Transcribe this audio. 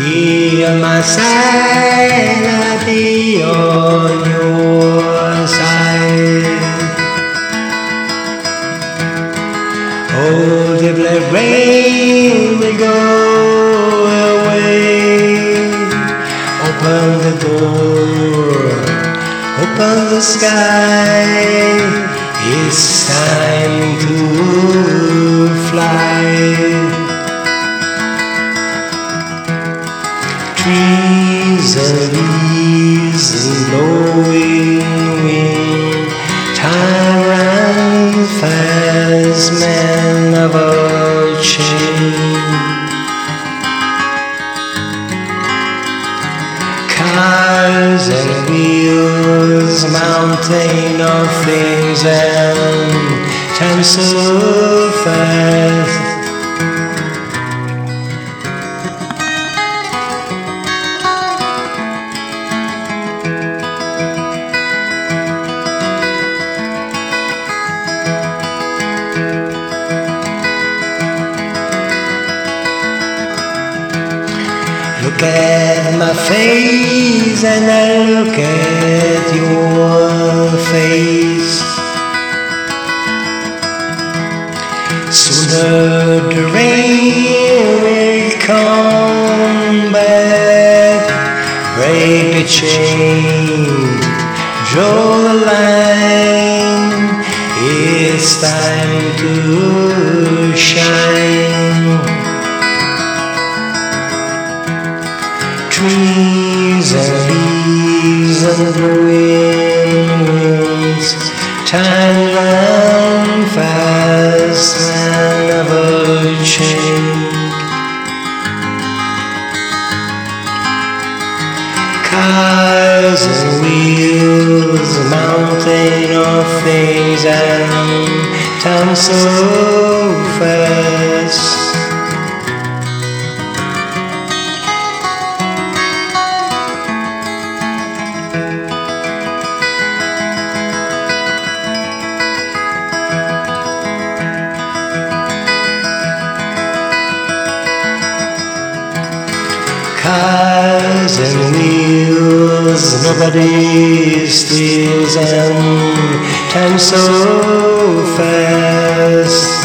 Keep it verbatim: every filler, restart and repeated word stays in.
Be on my side, I'll be on your side. Oh, the black rain will go away. Open the door, open the sky. It's time to fly. Trees and leaves and blowing wind. Time runs fast, men of all change. Cars and wheels, mountain of things, and time so fast. Look at my face and I look at your face. Sooner the rain will come back. Break the chain, draw the line. It's time to shine. Trees and leaves and blowing winds. Time runs fast and never change. Cars and wheels, a mountain of things, and time so fast. Cars and wheels, nobody steals, and time so fast.